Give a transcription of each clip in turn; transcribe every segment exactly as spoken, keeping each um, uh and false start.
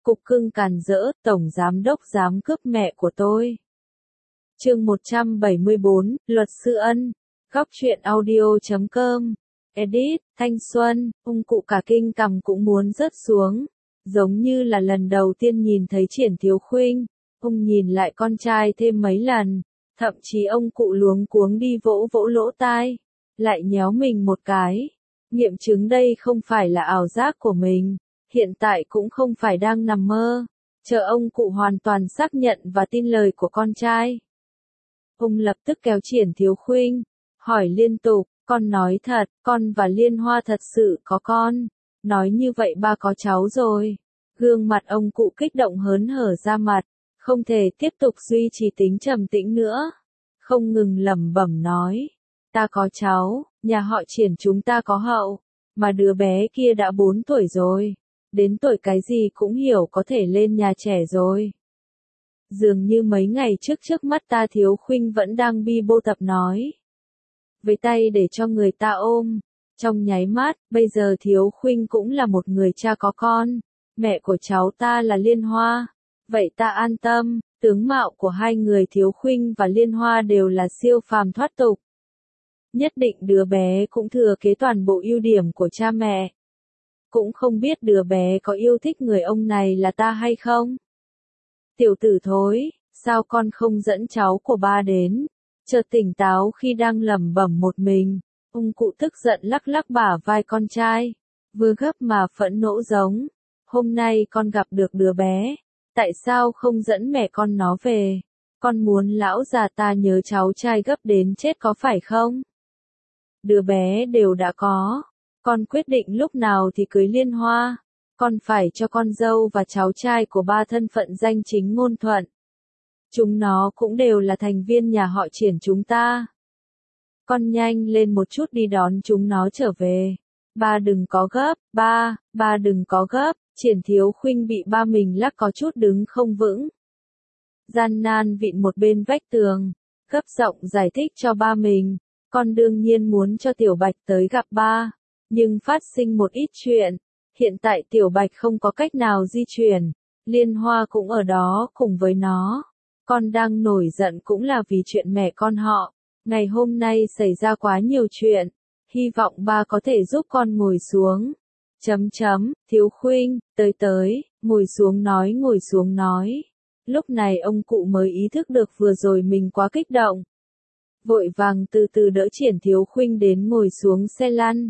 Cục cưng càn rỡ, tổng giám đốc dám cướp mẹ của tôi. Chương một trăm bảy mươi bốn, Luật sư Ân. Góc truyện audio chấm com. Edit, Thanh Xuân, ông cụ cả kinh cằm cũng muốn rớt xuống. Giống như là lần đầu tiên nhìn thấy Triển Thiếu Khuynh, ông nhìn lại con trai thêm mấy lần, thậm chí ông cụ luống cuống đi vỗ vỗ lỗ tai, lại nhéo mình một cái. Nghiệm chứng đây không phải là ảo giác của mình, hiện tại cũng không phải đang nằm mơ, chờ ông cụ hoàn toàn xác nhận và tin lời của con trai. Ông lập tức kéo Triển Thiếu Khuynh, hỏi liên tục, con nói thật, con và Liên Hoa thật sự có con, nói như vậy ba có cháu rồi. Gương mặt ông cụ kích động hớn hở ra mặt, không thể tiếp tục duy trì tính trầm tĩnh nữa, không ngừng lẩm bẩm nói, ta có cháu, nhà họ Triển chúng ta có hậu, mà đứa bé kia đã bốn tuổi rồi, đến tuổi cái gì cũng hiểu có thể lên nhà trẻ rồi. Dường như mấy ngày trước trước mắt ta Thiếu Khuynh vẫn đang bi bô tập nói. Với tay để cho người ta ôm, trong nháy mắt, bây giờ Thiếu Khuynh cũng là một người cha có con, mẹ của cháu ta là Liên Hoa. Vậy ta an tâm, tướng mạo của hai người Thiếu Khuynh và Liên Hoa đều là siêu phàm thoát tục. Nhất định đứa bé cũng thừa kế toàn bộ ưu điểm của cha mẹ. Cũng không biết đứa bé có yêu thích người ông này là ta hay không? Tiểu tử thối, sao con không dẫn cháu của ba đến? Chợt tỉnh táo khi đang lẩm bẩm một mình, ông cụ tức giận lắc lắc bả vai con trai, vừa gấp mà phẫn nộ giống. Hôm nay con gặp được đứa bé, tại sao không dẫn mẹ con nó về? Con muốn lão già ta nhớ cháu trai gấp đến chết có phải không? Đứa bé đều đã có, con quyết định lúc nào thì cưới Liên Hoa, con phải cho con dâu và cháu trai của ba thân phận danh chính ngôn thuận. Chúng nó cũng đều là thành viên nhà họ Triển chúng ta. Con nhanh lên một chút đi đón chúng nó trở về. Ba đừng có gấp, ba, ba đừng có gấp. Triển Thiếu Khuynh bị ba mình lắc có chút đứng không vững. Gian nan vịn một bên vách tường, gấp giọng giải thích cho ba mình. Con đương nhiên muốn cho Tiểu Bạch tới gặp ba, nhưng phát sinh một ít chuyện. Hiện tại Tiểu Bạch không có cách nào di chuyển, Liên Hoa cũng ở đó cùng với nó. Con đang nổi giận cũng là vì chuyện mẹ con họ. Ngày hôm nay xảy ra quá nhiều chuyện, hy vọng ba có thể giúp con ngồi xuống. Chấm chấm, Thiếu Khuynh, tới tới, ngồi xuống nói ngồi xuống nói. Lúc này ông cụ mới ý thức được vừa rồi mình quá kích động. Vội vàng từ từ đỡ Triển Thiếu Khuynh đến ngồi xuống xe lăn.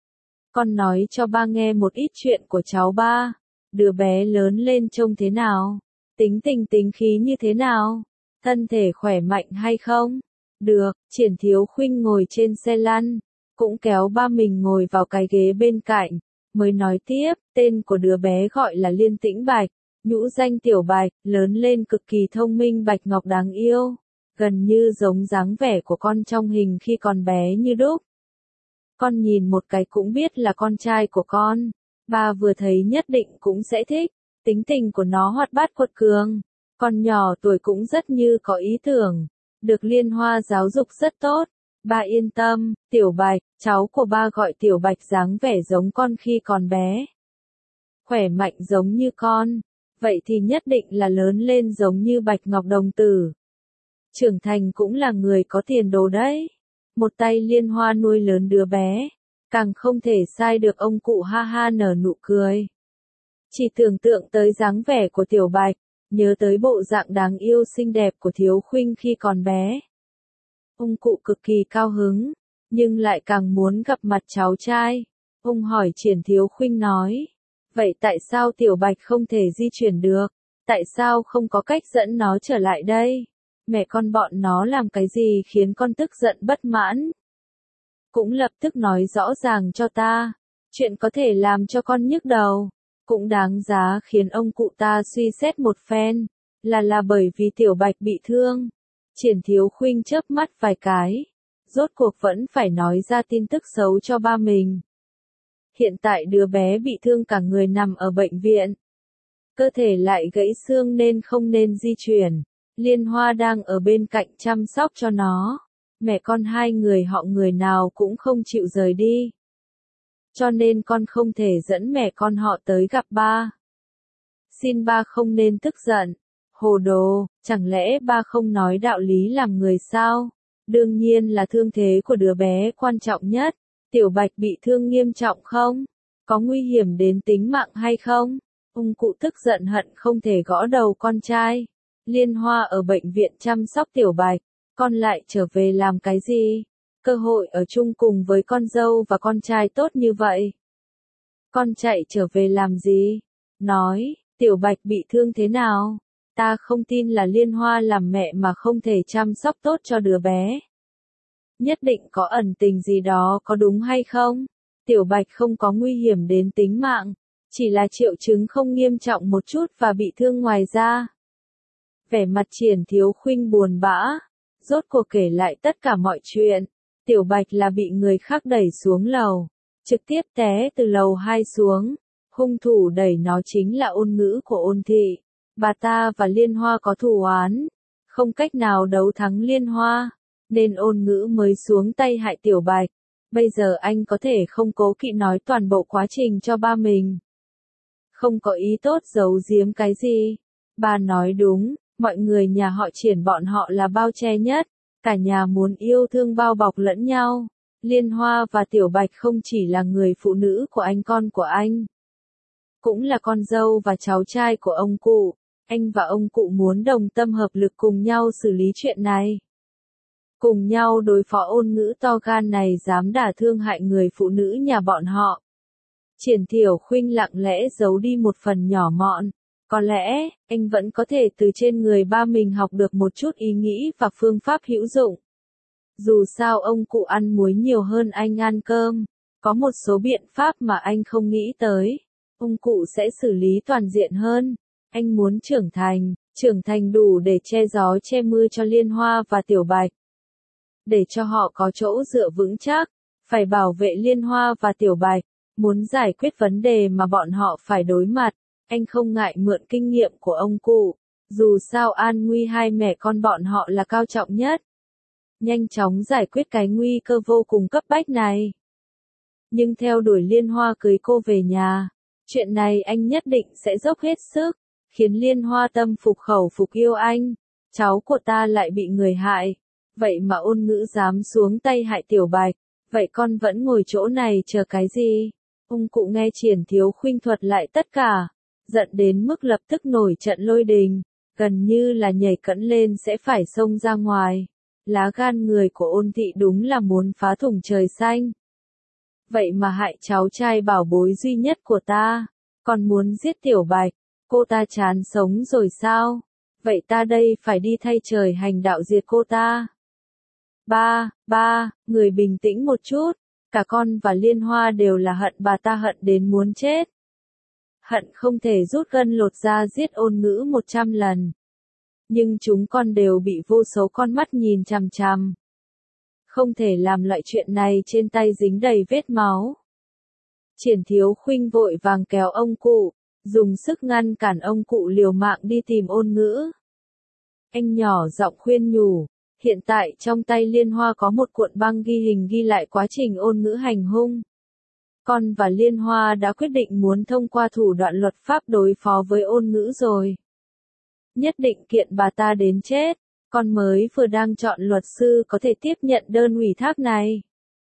Con nói cho ba nghe một ít chuyện của cháu ba. Đứa bé lớn lên trông thế nào? Tính tình tính khí như thế nào? Thân thể khỏe mạnh hay không? Được, Triển Thiếu Khuynh ngồi trên xe lăn, cũng kéo ba mình ngồi vào cái ghế bên cạnh, mới nói tiếp, tên của đứa bé gọi là Liên Tĩnh Bạch, nhũ danh Tiểu Bạch, lớn lên cực kỳ thông minh bạch ngọc đáng yêu, gần như giống dáng vẻ của con trong hình khi còn bé như đúc. Con nhìn một cái cũng biết là con trai của con, ba vừa thấy nhất định cũng sẽ thích, tính tình của nó hoạt bát quật cường, con nhỏ tuổi cũng rất như có ý tưởng, được Liên Hoa giáo dục rất tốt. Ba yên tâm, Tiểu Bạch, cháu của ba gọi Tiểu Bạch dáng vẻ giống con khi còn bé. Khỏe mạnh giống như con, vậy thì nhất định là lớn lên giống như Bạch Ngọc đồng tử. Trưởng thành cũng là người có tiền đồ đấy. Một tay Liên Hoa nuôi lớn đứa bé, càng không thể sai được ông cụ ha ha nở nụ cười. Chỉ tưởng tượng tới dáng vẻ của Tiểu Bạch, nhớ tới bộ dạng đáng yêu xinh đẹp của Thiếu Khuynh khi còn bé. Ông cụ cực kỳ cao hứng, nhưng lại càng muốn gặp mặt cháu trai. Ông hỏi Triển Thiếu Khuynh nói, vậy tại sao Tiểu Bạch không thể di chuyển được? Tại sao không có cách dẫn nó trở lại đây? Mẹ con bọn nó làm cái gì khiến con tức giận bất mãn? Cũng lập tức nói rõ ràng cho ta, chuyện có thể làm cho con nhức đầu, cũng đáng giá khiến ông cụ ta suy xét một phen, là là bởi vì Tiểu Bạch bị thương. Triển Thiếu Khuynh chớp mắt vài cái, rốt cuộc vẫn phải nói ra tin tức xấu cho ba mình. Hiện tại đứa bé bị thương cả người nằm ở bệnh viện. Cơ thể lại gãy xương nên không nên di chuyển. Liên Hoa đang ở bên cạnh chăm sóc cho nó. Mẹ con hai người họ người nào cũng không chịu rời đi. Cho nên con không thể dẫn mẹ con họ tới gặp ba. Xin ba không nên tức giận. Hồ đồ, chẳng lẽ ba không nói đạo lý làm người sao? Đương nhiên là thương thế của đứa bé quan trọng nhất. Tiểu Bạch bị thương nghiêm trọng không? Có nguy hiểm đến tính mạng hay không? Ông cụ tức giận hận không thể gõ đầu con trai. Liên Hoa ở bệnh viện chăm sóc Tiểu Bạch, con lại trở về làm cái gì? Cơ hội ở chung cùng với con dâu và con trai tốt như vậy. Con chạy trở về làm gì? Nói, Tiểu Bạch bị thương thế nào? Ta không tin là Liên Hoa làm mẹ mà không thể chăm sóc tốt cho đứa bé. Nhất định có ẩn tình gì đó, có đúng hay không? Tiểu Bạch không có nguy hiểm đến tính mạng, chỉ là triệu chứng không nghiêm trọng một chút và bị thương ngoài da. Vẻ mặt Triển Thiếu Khuynh buồn bã, rốt cuộc kể lại tất cả mọi chuyện. Tiểu Bạch là bị người khác đẩy xuống lầu, trực tiếp té từ lầu hai xuống. Hung thủ đẩy nó chính là Ôn Ngữ của Ôn thị. Bà ta và Liên Hoa có thù oán, không cách nào đấu thắng Liên Hoa, nên Ôn Ngữ mới xuống tay hại Tiểu Bạch. Bây giờ anh có thể không cố kỵ nói toàn bộ quá trình cho ba mình. Không có ý tốt giấu giếm cái gì. Ba nói đúng, mọi người nhà họ Triển bọn họ là bao che nhất. Cả nhà muốn yêu thương bao bọc lẫn nhau. Liên Hoa và Tiểu Bạch không chỉ là người phụ nữ của anh con của anh, cũng là con dâu và cháu trai của ông cụ. Anh và ông cụ muốn đồng tâm hợp lực cùng nhau xử lý chuyện này. Cùng nhau đối phó Ôn Ngữ to gan này dám đả thương hại người phụ nữ nhà bọn họ. Triển Thiểu Khuynh lặng lẽ giấu đi một phần nhỏ mọn. Có lẽ, anh vẫn có thể từ trên người ba mình học được một chút ý nghĩ và phương pháp hữu dụng. Dù sao ông cụ ăn muối nhiều hơn anh ăn cơm. Có một số biện pháp mà anh không nghĩ tới. Ông cụ sẽ xử lý toàn diện hơn. Anh muốn trưởng thành, trưởng thành đủ để che gió che mưa cho Liên Hoa và Tiểu Bạch. Để cho họ có chỗ dựa vững chắc, phải bảo vệ Liên Hoa và Tiểu Bạch, muốn giải quyết vấn đề mà bọn họ phải đối mặt, anh không ngại mượn kinh nghiệm của ông cụ, dù sao an nguy hai mẹ con bọn họ là cao trọng nhất. Nhanh chóng giải quyết cái nguy cơ vô cùng cấp bách này. Nhưng theo đuổi Liên Hoa cưới cô về nhà, chuyện này anh nhất định sẽ dốc hết sức, khiến Liên Hoa tâm phục khẩu phục yêu anh. Cháu của ta lại bị người hại. Vậy mà Ôn Ngữ dám xuống tay hại Tiểu Bạch, vậy con vẫn ngồi chỗ này chờ cái gì? Ông cụ nghe Triển Thiếu Khuynh thuật lại tất cả, giận đến mức lập tức nổi trận lôi đình, gần như là nhảy cẫng lên sẽ phải xông ra ngoài. Lá gan người của Ôn thị đúng là muốn phá thủng trời xanh. Vậy mà hại cháu trai bảo bối duy nhất của ta, còn muốn giết Tiểu Bạch, cô ta chán sống rồi sao? Vậy ta đây phải đi thay trời hành đạo diệt cô ta. Ba, ba, người bình tĩnh một chút, cả con và Liên Hoa đều là hận bà ta hận đến muốn chết. Hận không thể rút gân lột da giết Ôn Ngữ một trăm lần. Nhưng chúng con đều bị vô số con mắt nhìn chằm chằm. Không thể làm loại chuyện này trên tay dính đầy vết máu. Triển Thiếu Khuynh vội vàng kéo ông cụ, dùng sức ngăn cản ông cụ liều mạng đi tìm Ôn Ngữ. Anh nhỏ giọng khuyên nhủ. Hiện tại trong tay Liên Hoa có một cuộn băng ghi hình ghi lại quá trình Ôn Ngữ hành hung. Con và Liên Hoa đã quyết định muốn thông qua thủ đoạn luật pháp đối phó với Ôn Ngữ rồi. Nhất định kiện bà ta đến chết, con mới vừa đang chọn luật sư có thể tiếp nhận đơn ủy thác này.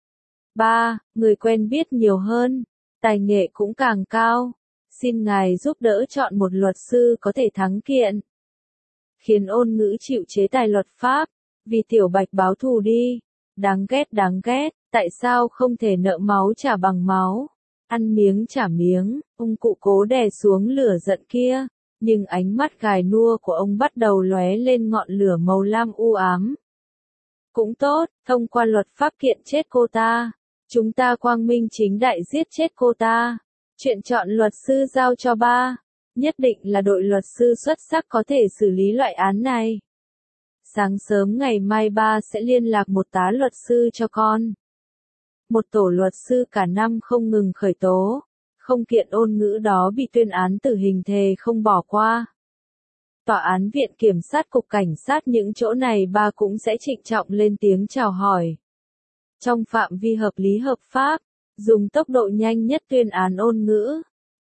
Ba, người quen biết nhiều hơn, tài nghệ cũng càng cao. Xin ngài giúp đỡ chọn một luật sư có thể thắng kiện. Khiến Ôn Ngữ chịu chế tài luật pháp. Vì Tiểu Bạch báo thù đi. Đáng ghét đáng ghét, tại sao không thể nợ máu trả bằng máu? Ăn miếng trả miếng, ông cụ cố đè xuống lửa giận kia. Nhưng ánh mắt gài nua của ông bắt đầu lóe lên ngọn lửa màu lam u ám. Cũng tốt, thông qua luật pháp kiện chết cô ta. Chúng ta quang minh chính đại giết chết cô ta. Chuyện chọn luật sư giao cho ba. Nhất định là đội luật sư xuất sắc có thể xử lý loại án này. Sáng sớm ngày mai ba sẽ liên lạc một tá luật sư cho con. Một tổ luật sư cả năm không ngừng khởi tố. Không kiện Ôn Ngữ đó bị tuyên án tử hình thề không bỏ qua. Tòa án viện kiểm sát cục cảnh sát những chỗ này ba cũng sẽ trịnh trọng lên tiếng chào hỏi. Trong phạm vi hợp lý hợp pháp, dùng tốc độ nhanh nhất tuyên án Ôn Ngữ.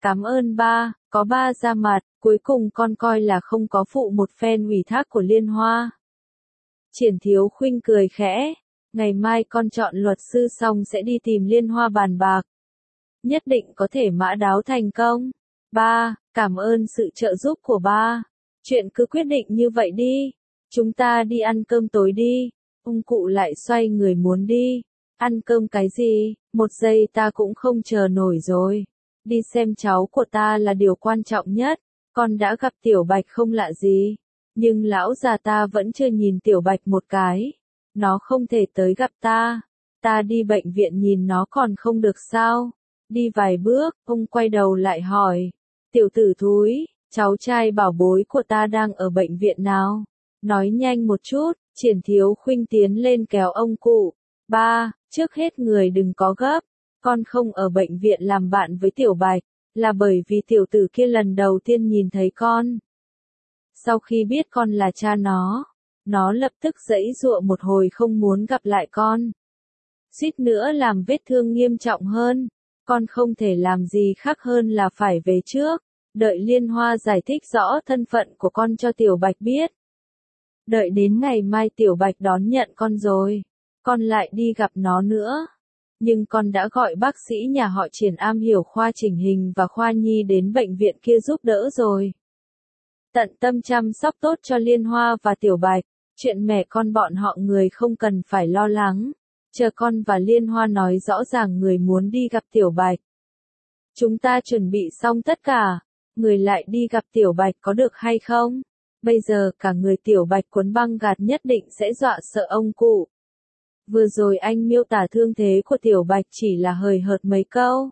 Cảm ơn ba, có ba ra mặt, cuối cùng con coi là không có phụ một phen ủy thác của Liên Hoa. Triển Thiếu Khuynh cười khẽ, ngày mai con chọn luật sư xong sẽ đi tìm Liên Hoa bàn bạc. Nhất định có thể mã đáo thành công. Ba, cảm ơn sự trợ giúp của ba. Chuyện cứ quyết định như vậy đi. Chúng ta đi ăn cơm tối đi. Ông cụ lại xoay người muốn đi. Ăn cơm cái gì? Một giây ta cũng không chờ nổi rồi. Đi xem cháu của ta là điều quan trọng nhất. Con đã gặp Tiểu Bạch không lạ gì. Nhưng lão già ta vẫn chưa nhìn Tiểu Bạch một cái. Nó không thể tới gặp ta. Ta đi bệnh viện nhìn nó còn không được sao? Đi vài bước, ông quay đầu lại hỏi. Tiểu tử thúi, cháu trai bảo bối của ta đang ở bệnh viện nào? Nói nhanh một chút. Triển Thiếu Khuynh tiến lên kéo ông cụ. Ba, trước hết người đừng có gấp. Con không ở bệnh viện làm bạn với Tiểu Bạch, là bởi vì tiểu tử kia lần đầu tiên nhìn thấy con. Sau khi biết con là cha nó, nó lập tức giãy giụa một hồi không muốn gặp lại con. Suýt nữa làm vết thương nghiêm trọng hơn. Con không thể làm gì khác hơn là phải về trước, đợi Liên Hoa giải thích rõ thân phận của con cho Tiểu Bạch biết. Đợi đến ngày mai Tiểu Bạch đón nhận con rồi, con lại đi gặp nó nữa. Nhưng con đã gọi bác sĩ nhà họ Triển am hiểu khoa chỉnh hình và khoa nhi đến bệnh viện kia giúp đỡ rồi. Tận tâm chăm sóc tốt cho Liên Hoa và Tiểu Bạch, chuyện mẹ con bọn họ người không cần phải lo lắng. Chờ con và Liên Hoa nói rõ ràng người muốn đi gặp Tiểu Bạch. Chúng ta chuẩn bị xong tất cả, người lại đi gặp Tiểu Bạch có được hay không? Bây giờ cả người Tiểu Bạch cuốn băng gạc nhất định sẽ dọa sợ ông cụ. Vừa rồi anh miêu tả thương thế của Tiểu Bạch chỉ là hời hợt mấy câu.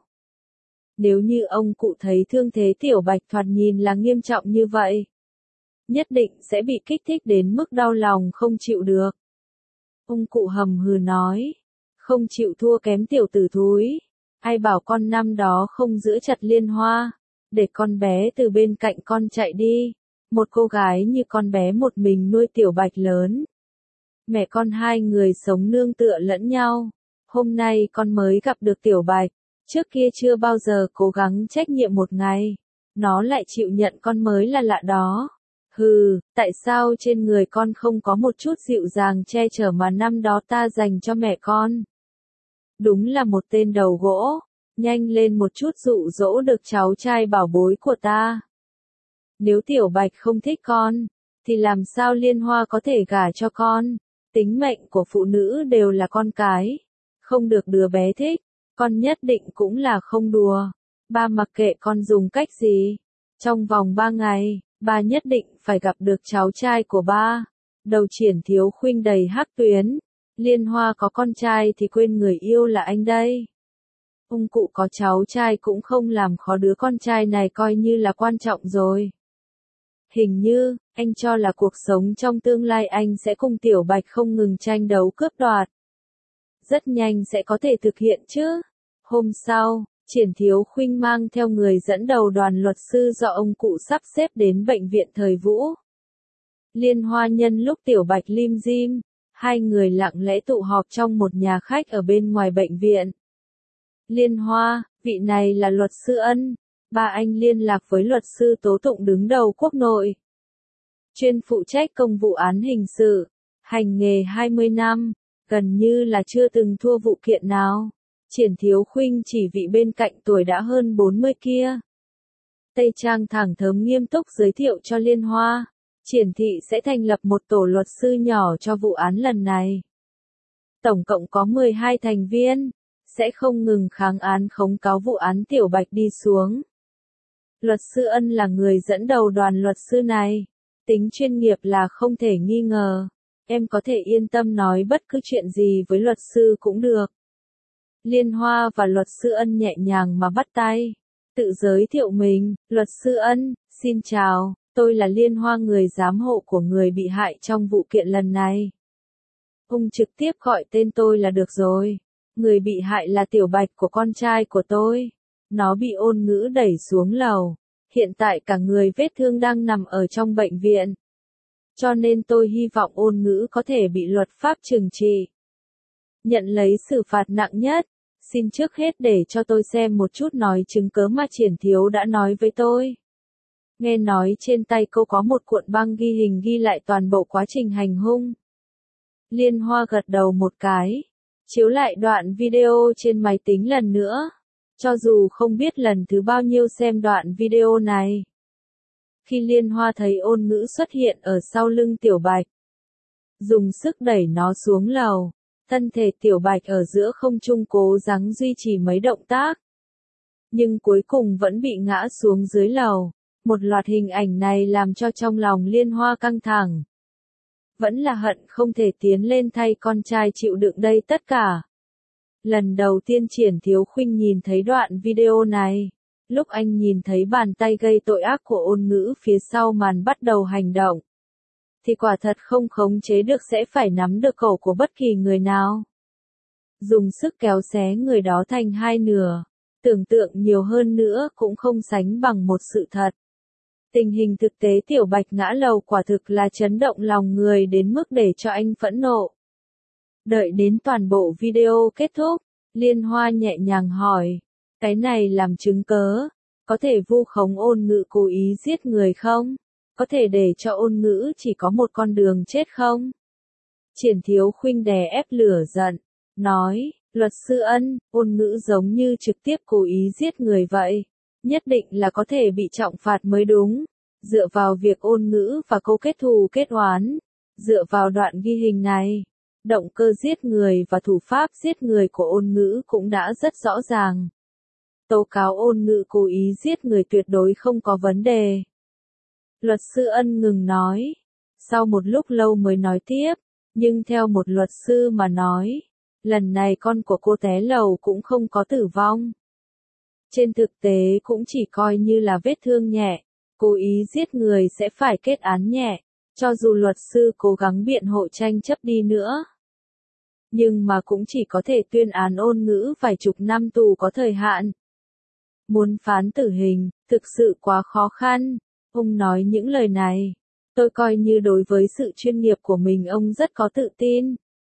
Nếu như ông cụ thấy thương thế Tiểu Bạch thoạt nhìn là nghiêm trọng như vậy, nhất định sẽ bị kích thích đến mức đau lòng không chịu được. Ông cụ hầm hừ nói, không chịu thua kém tiểu tử thúi. Ai bảo con năm đó không giữ chặt Liên Hoa, để con bé từ bên cạnh con chạy đi. Một cô gái như con bé một mình nuôi Tiểu Bạch lớn. Mẹ con hai người sống nương tựa lẫn nhau. Hôm nay con mới gặp được Tiểu Bạch, trước kia chưa bao giờ cố gắng trách nhiệm một ngày. Nó lại chịu nhận con mới là lạ đó. Hừ, tại sao trên người con không có một chút dịu dàng che chở mà năm đó ta dành cho mẹ con? Đúng là một tên đầu gỗ, nhanh lên một chút dụ dỗ được cháu trai bảo bối của ta. Nếu Tiểu Bạch không thích con, thì làm sao Liên Hoa có thể gả cho con? Tính mệnh của phụ nữ đều là con cái. Không được đứa bé thích, con nhất định cũng là không đùa. Ba mặc kệ con dùng cách gì. Trong vòng ba ngày, ba nhất định phải gặp được cháu trai của ba. Đầu Triển Thiếu Khuynh đầy hắc tuyến. Liên Hoa có con trai thì quên người yêu là anh đây. Ông cụ có cháu trai cũng không làm khó đứa con trai này coi như là quan trọng rồi. Hình như, anh cho là cuộc sống trong tương lai anh sẽ cùng Tiểu Bạch không ngừng tranh đấu cướp đoạt. Rất nhanh sẽ có thể thực hiện chứ. Hôm sau, Triển Thiếu Khuynh mang theo người dẫn đầu đoàn luật sư do ông cụ sắp xếp đến bệnh viện Thời Vũ. Liên Hoa nhân lúc Tiểu Bạch lim dim, hai người lặng lẽ tụ họp trong một nhà khách ở bên ngoài bệnh viện. Liên Hoa, vị này là luật sư Ân. Ba anh liên lạc với luật sư tố tụng đứng đầu quốc nội. Chuyên phụ trách công vụ án hình sự. Hành nghề hai mươi năm, gần như là chưa từng thua vụ kiện nào. Triển Thiếu Khuynh chỉ vị bên cạnh tuổi đã hơn bốn mươi kia. Tây Trang thẳng thớm nghiêm túc giới thiệu cho Liên Hoa. Triển thị sẽ thành lập một tổ luật sư nhỏ cho vụ án lần này. Tổng cộng có mười hai thành viên, sẽ không ngừng kháng án khống cáo vụ án Tiểu Bạch đi xuống. Luật sư Ân là người dẫn đầu đoàn luật sư này. Tính chuyên nghiệp là không thể nghi ngờ. Em có thể yên tâm nói bất cứ chuyện gì với luật sư cũng được. Liên Hoa và luật sư Ân nhẹ nhàng mà bắt tay. Tự giới thiệu mình, luật sư Ân, xin chào, tôi là Liên Hoa người giám hộ của người bị hại trong vụ kiện lần này. Ông trực tiếp gọi tên tôi là được rồi. Người bị hại là Tiểu Bạch của con trai của tôi. Nó bị Ôn Ngữ đẩy xuống lầu. Hiện tại cả người vết thương đang nằm ở trong bệnh viện. Cho nên tôi hy vọng Ôn Ngữ có thể bị luật pháp trừng trị. Nhận lấy xử phạt nặng nhất. Xin trước hết để cho tôi xem một chút nói chứng cớ mà Triển Thiếu đã nói với tôi. Nghe nói trên tay cô có một cuộn băng ghi hình ghi lại toàn bộ quá trình hành hung. Liên Hoa gật đầu một cái, chiếu lại đoạn video trên máy tính lần nữa, cho dù không biết lần thứ bao nhiêu xem đoạn video này. Khi Liên Hoa thấy Ôn Ngữ xuất hiện ở sau lưng Tiểu Bạch, dùng sức đẩy nó xuống lầu, thân thể Tiểu Bạch ở giữa không trung cố gắng duy trì mấy động tác, nhưng cuối cùng vẫn bị ngã xuống dưới lầu. Một loạt hình ảnh này làm cho trong lòng Liên Hoa căng thẳng. Vẫn là hận không thể tiến lên thay con trai chịu đựng đây tất cả. Lần đầu tiên Triển Thiếu Khuynh nhìn thấy đoạn video này, lúc anh nhìn thấy bàn tay gây tội ác của Ôn Ngữ phía sau màn bắt đầu hành động, thì quả thật không khống chế được sẽ phải nắm được cổ của bất kỳ người nào. Dùng sức kéo xé người đó thành hai nửa, tưởng tượng nhiều hơn nữa cũng không sánh bằng một sự thật. Tình hình thực tế Tiểu Bạch ngã lầu quả thực là chấn động lòng người đến mức để cho anh phẫn nộ. Đợi đến toàn bộ video kết thúc, Liên Hoa nhẹ nhàng hỏi, cái này làm chứng cớ, có thể vu khống Ôn Ngữ cố ý giết người không? Có thể để cho Ôn Ngữ chỉ có một con đường chết không? Triển Thiếu Khuynh đè ép lửa giận, nói, luật sư Ân, Ôn Ngữ giống như trực tiếp cố ý giết người vậy. Nhất định là có thể bị trọng phạt mới đúng. Dựa vào việc Ôn Ngữ và cô kết thù kết oán, dựa vào đoạn ghi hình này, động cơ giết người và thủ pháp giết người của Ôn Ngữ cũng đã rất rõ ràng. Tố cáo Ôn Ngữ cố ý giết người tuyệt đối không có vấn đề. Luật sư Ân ngừng nói, sau một lúc lâu mới nói tiếp, nhưng theo một luật sư mà nói, lần này con của cô té lầu cũng không có tử vong. Trên thực tế cũng chỉ coi như là vết thương nhẹ, cố ý giết người sẽ phải kết án nhẹ, cho dù luật sư cố gắng biện hộ tranh chấp đi nữa. Nhưng mà cũng chỉ có thể tuyên án Ôn Ngữ vài chục năm tù có thời hạn. Muốn phán tử hình, thực sự quá khó khăn. Ông nói những lời này, tôi coi như đối với sự chuyên nghiệp của mình ông rất có tự tin.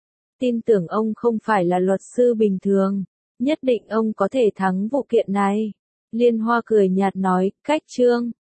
Tin tưởng ông không phải là luật sư bình thường. Nhất định ông có thể thắng vụ kiện này. Liên Hoa cười nhạt nói, cách Trương.